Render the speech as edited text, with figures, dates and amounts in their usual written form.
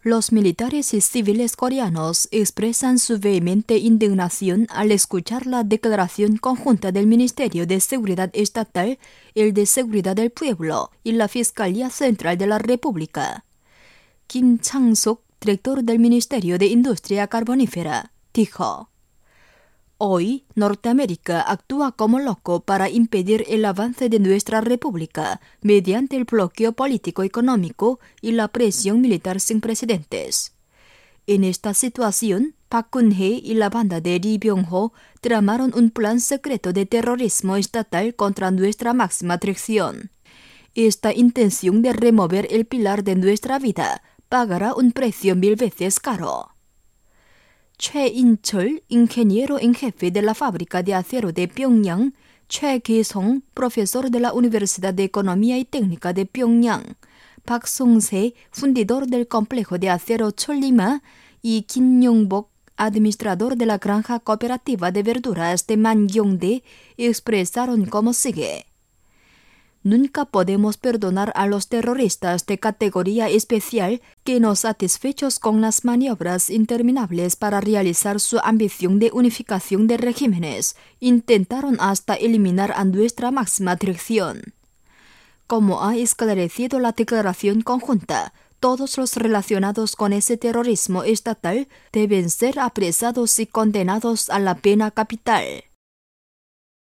Los militares y civiles coreanos expresan su vehemente indignación al escuchar la declaración conjunta del Ministerio de Seguridad Estatal, el de Seguridad del Pueblo y la Fiscalía Central de la República. Kim Chang-sok, director del Ministerio de Industria Carbonífera, dijo: Hoy, Norteamérica actúa como loco para impedir el avance de nuestra república mediante el bloqueo político-económico y la presión militar sin precedentes. En esta situación, Park Geun-hye y la banda de Lee Byung-ho tramaron un plan secreto de terrorismo estatal contra nuestra máxima dirección. Esta intención de remover el pilar de nuestra vida pagará un precio 1000 veces caro. Choi In-chol, ingeniero en jefe de la fábrica de acero de Pyongyang, Choi Ki-song, profesor de la Universidad de Economía y Técnica de Pyongyang, Park Sung-se, fundidor del complejo de acero Cholima, y Kim Yong-bok, administrador de la granja cooperativa de verduras de Mangyongdae, expresaron como sigue: Nunca podemos perdonar a los terroristas de categoría especial que, no satisfechos con las maniobras interminables para realizar su ambición de unificación de regímenes, intentaron hasta eliminar a nuestra máxima dirección. Como ha esclarecido la declaración conjunta, todos los relacionados con ese terrorismo estatal deben ser apresados y condenados a la pena capital.